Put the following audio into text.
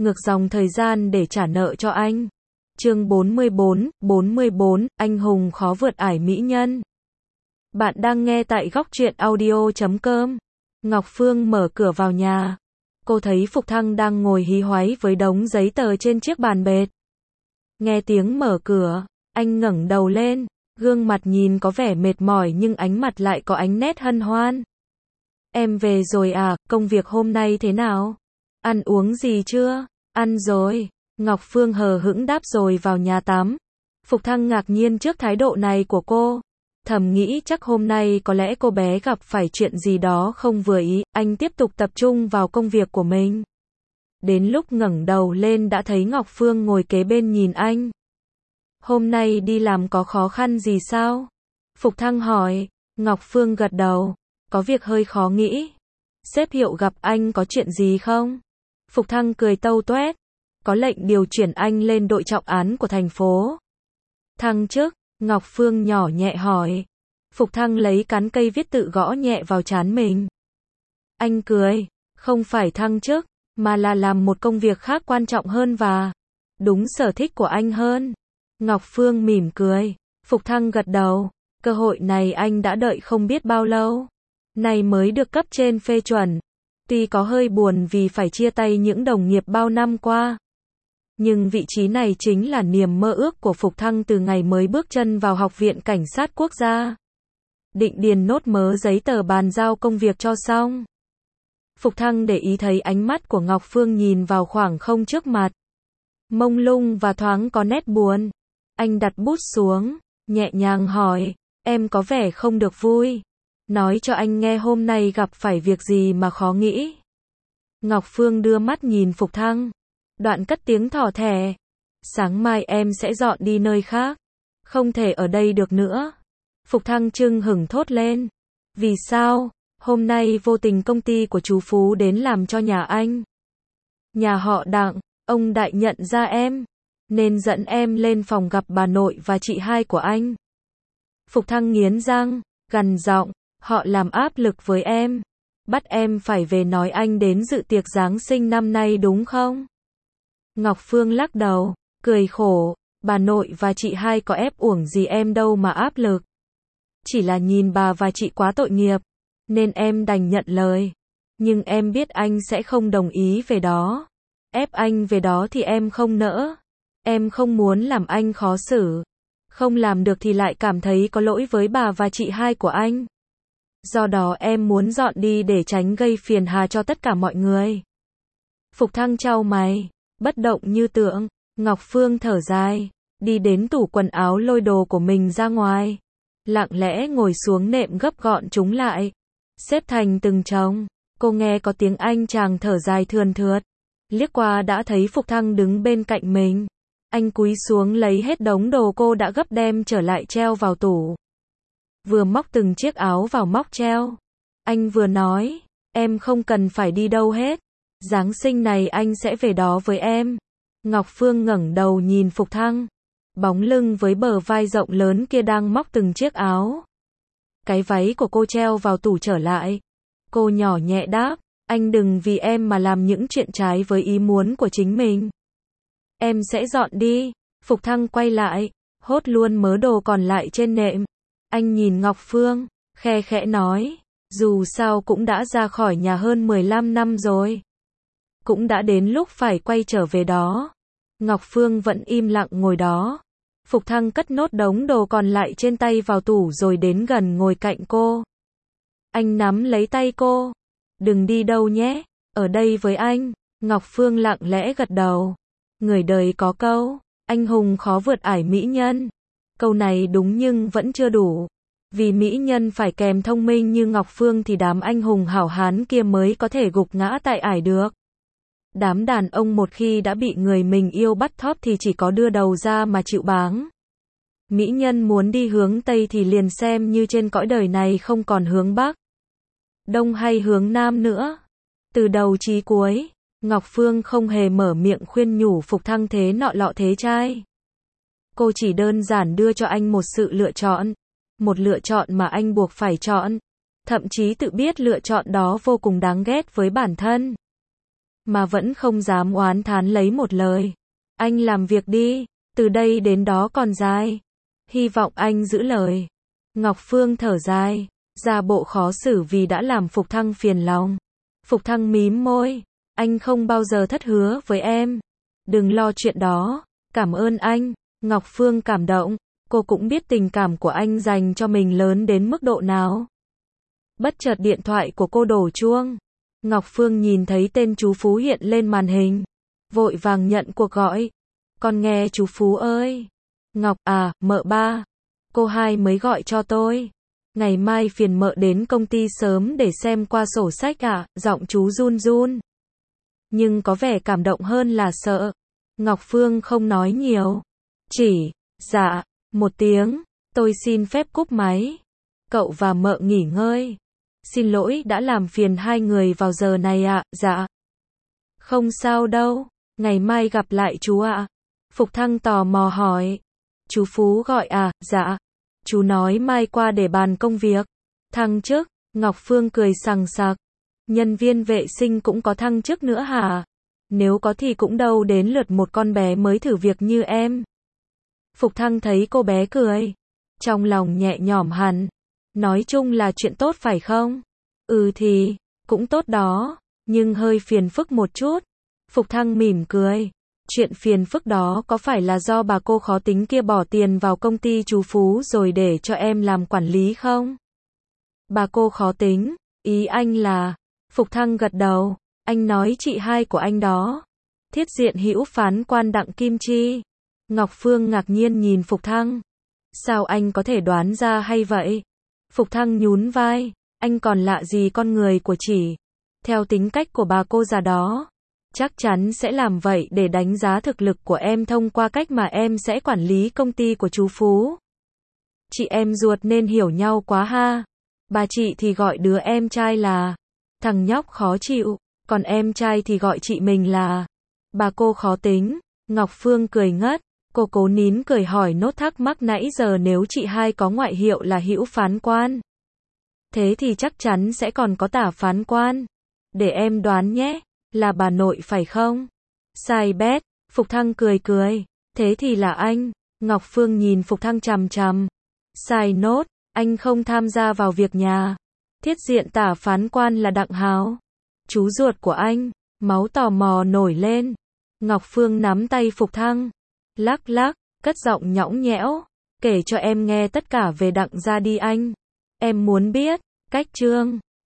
ngược dòng thời gian để trả nợ cho anh. Chương 44, anh hùng khó vượt ải mỹ nhân. Bạn đang nghe tại góc truyện audio.com. Ngọc Phương mở cửa vào nhà. Cô thấy Phục Thăng đang ngồi hí hoáy với đống giấy tờ trên chiếc bàn bệt. Nghe tiếng mở cửa, anh ngẩng đầu lên, gương mặt nhìn có vẻ mệt mỏi nhưng ánh mặt lại có ánh nét hân hoan. Em về rồi à, công việc hôm nay thế nào? Ăn uống gì chưa? Ăn rồi. Ngọc Phương hờ hững đáp rồi vào nhà tắm. Phục Thăng ngạc nhiên trước thái độ này của cô. Thầm nghĩ chắc hôm nay có lẽ cô bé gặp phải chuyện gì đó không vừa ý, anh tiếp tục tập trung vào công việc của mình. Đến lúc ngẩng đầu lên đã thấy Ngọc Phương ngồi kế bên nhìn anh. Hôm nay đi làm có khó khăn gì sao? Phục Thăng hỏi. Ngọc Phương gật đầu. Có việc hơi khó nghĩ. Sếp Hiệu gặp anh có chuyện gì không? Phục Thăng cười tâu tuét. Có lệnh điều chuyển anh lên đội trọng án của thành phố. Thăng chức? Ngọc Phương nhỏ nhẹ hỏi. Phục Thăng lấy cán cây viết tự gõ nhẹ vào trán mình. Anh cười. Không phải thăng chức, mà là làm một công việc khác quan trọng hơn và đúng sở thích của anh hơn. Ngọc Phương mỉm cười. Phục Thăng gật đầu. Cơ hội này anh đã đợi không biết bao lâu. Này mới được cấp trên phê chuẩn. Tuy có hơi buồn vì phải chia tay những đồng nghiệp bao năm qua. Nhưng vị trí này chính là niềm mơ ước của Phục Thăng từ ngày mới bước chân vào Học viện Cảnh sát Quốc gia. Định điền nốt mớ giấy tờ bàn giao công việc cho xong. Phục Thăng để ý thấy ánh mắt của Ngọc Phương nhìn vào khoảng không trước mặt. Mông lung và thoáng có nét buồn. Anh đặt bút xuống, nhẹ nhàng hỏi, em có vẻ không được vui. Nói cho anh nghe hôm nay gặp phải việc gì mà khó nghĩ. Ngọc Phương đưa mắt nhìn Phục Thăng. Đoạn cất tiếng thỏ thẻ. Sáng mai em sẽ dọn đi nơi khác. Không thể ở đây được nữa. Phục Thăng chưng hửng thốt lên. Vì sao? Hôm nay vô tình công ty của chú Phú đến làm cho nhà anh. Nhà họ Đặng, ông Đại nhận ra em. Nên dẫn em lên phòng gặp bà nội và chị hai của anh. Phục Thăng nghiến răng, gằn giọng. Họ làm áp lực với em. Bắt em phải về nói anh đến dự tiệc Giáng sinh năm nay đúng không? Ngọc Phương lắc đầu, cười khổ. Bà nội và chị hai có ép uổng gì em đâu mà áp lực. Chỉ là nhìn bà và chị quá tội nghiệp. Nên em đành nhận lời. Nhưng em biết anh sẽ không đồng ý về đó. Ép anh về đó thì em không nỡ. Em không muốn làm anh khó xử. Không làm được thì lại cảm thấy có lỗi với bà và chị hai của anh. Do đó em muốn dọn đi để tránh gây phiền hà cho tất cả mọi người. Phục Thăng chau mày, bất động như tượng. Ngọc Phương thở dài, đi đến tủ quần áo lôi đồ của mình ra ngoài. Lặng lẽ ngồi xuống nệm gấp gọn chúng lại. Xếp thành từng chồng. Cô nghe có tiếng anh chàng thở dài thườn thượt. Liếc qua đã thấy Phục Thăng đứng bên cạnh mình. Anh cúi xuống lấy hết đống đồ cô đã gấp đem trở lại treo vào tủ. Vừa móc từng chiếc áo vào móc treo. Anh vừa nói, em không cần phải đi đâu hết. Giáng sinh này anh sẽ về đó với em. Ngọc Phương ngẩng đầu nhìn Phục Thăng. Bóng lưng với bờ vai rộng lớn kia đang móc từng chiếc áo. Cái váy của cô treo vào tủ trở lại. Cô nhỏ nhẹ đáp, anh đừng vì em mà làm những chuyện trái với ý muốn của chính mình. Em sẽ dọn đi. Phục Thăng quay lại, hốt luôn mớ đồ còn lại trên nệm. Anh nhìn Ngọc Phương, khe khẽ nói, dù sao cũng đã ra khỏi nhà hơn 15 năm rồi. Cũng đã đến lúc phải quay trở về đó. Ngọc Phương vẫn im lặng ngồi đó. Phục Thăng cất nốt đống đồ còn lại trên tay vào tủ rồi đến gần ngồi cạnh cô. Anh nắm lấy tay cô. Đừng đi đâu nhé, ở đây với anh. Ngọc Phương lặng lẽ gật đầu. Người đời có câu, anh hùng khó vượt ải mỹ nhân. Câu này đúng nhưng vẫn chưa đủ. Vì mỹ nhân phải kèm thông minh như Ngọc Phương thì đám anh hùng hảo hán kia mới có thể gục ngã tại ải được. Đám đàn ông một khi đã bị người mình yêu bắt thóp thì chỉ có đưa đầu ra mà chịu báng. Mỹ nhân muốn đi hướng Tây thì liền xem như trên cõi đời này không còn hướng Bắc, Đông hay hướng Nam nữa. Từ đầu chí cuối, Ngọc Phương không hề mở miệng khuyên nhủ Phục Thăng thế nọ lọ thế trai. Cô chỉ đơn giản đưa cho anh một sự lựa chọn. Một lựa chọn mà anh buộc phải chọn. Thậm chí tự biết lựa chọn đó vô cùng đáng ghét với bản thân. mà vẫn không dám oán thán lấy một lời. Anh làm việc đi, từ đây đến đó còn dài. Hy vọng anh giữ lời. Ngọc Phương thở dài, ra bộ khó xử vì đã làm Phục Thăng phiền lòng. Phục Thăng mím môi, anh không bao giờ thất hứa với em. Đừng lo chuyện đó, cảm ơn anh. Ngọc Phương cảm động, cô cũng biết tình cảm của anh dành cho mình lớn đến mức độ nào. Bất chợt điện thoại của cô đổ chuông. Ngọc Phương nhìn thấy tên chú Phú hiện lên màn hình. Vội vàng nhận cuộc gọi. Con nghe chú Phú ơi. Ngọc à, mợ ba. Cô hai mới gọi cho tôi. Ngày mai phiền mợ đến công ty sớm để xem qua sổ sách ạ, giọng chú run run. Nhưng có vẻ cảm động hơn là sợ. Ngọc Phương không nói nhiều. Chỉ, dạ, một tiếng, tôi xin phép cúp máy. Cậu và mợ nghỉ ngơi. Xin lỗi đã làm phiền hai người vào giờ này ạ, dạ. Không sao đâu, ngày mai gặp lại chú ạ. Phục Thăng tò mò hỏi. Chú Phú gọi à, dạ. Chú nói mai qua để bàn công việc. Thăng chức, Ngọc Phương cười sằng sặc. Nhân viên vệ sinh cũng có thăng chức nữa hả? Nếu có thì cũng đâu đến lượt một con bé mới thử việc như em. Phục Thăng thấy cô bé cười. Trong lòng nhẹ nhõm hẳn. Nói chung là chuyện tốt phải không? Ừ thì, cũng tốt đó, nhưng hơi phiền phức một chút. Phục Thăng mỉm cười. Chuyện phiền phức đó có phải là do bà cô khó tính kia bỏ tiền vào công ty chú Phú rồi để cho em làm quản lý không? Bà cô khó tính, ý anh là... Phục Thăng gật đầu, anh nói chị hai của anh đó. Thiết diện hữu phán quan Đặng Kim Chi. Ngọc Phương ngạc nhiên nhìn Phục Thăng. Sao anh có thể đoán ra hay vậy? Phục Thăng nhún vai, anh còn lạ gì con người của chỉ. Theo tính cách của bà cô già đó, chắc chắn sẽ làm vậy để đánh giá thực lực của em thông qua cách mà em sẽ quản lý công ty của chú Phú. Chị em ruột nên hiểu nhau quá ha. Bà chị thì gọi đứa em trai là thằng nhóc khó chịu, còn em trai thì gọi chị mình là bà cô khó tính. Ngọc Phương cười ngất, cô cố nín cười hỏi nốt thắc mắc nãy giờ nếu chị hai có ngoại hiệu là hữu phán quan. Thế thì chắc chắn sẽ còn có tả phán quan. Để em đoán nhé, là bà nội phải không? Sai bét, Phục Thăng cười cười. Thế thì là anh. Ngọc Phương nhìn Phục Thăng chằm chằm. Sai nốt, anh không tham gia vào việc nhà. Thiết diện tả phán quan là Đặng Hào, chú ruột của anh. Máu tò mò nổi lên. Ngọc Phương nắm tay Phục Thăng, lắc lắc, cất giọng nhõng nhẽo. Kể cho em nghe tất cả về Đặng gia đi anh. Em muốn biết, cách chương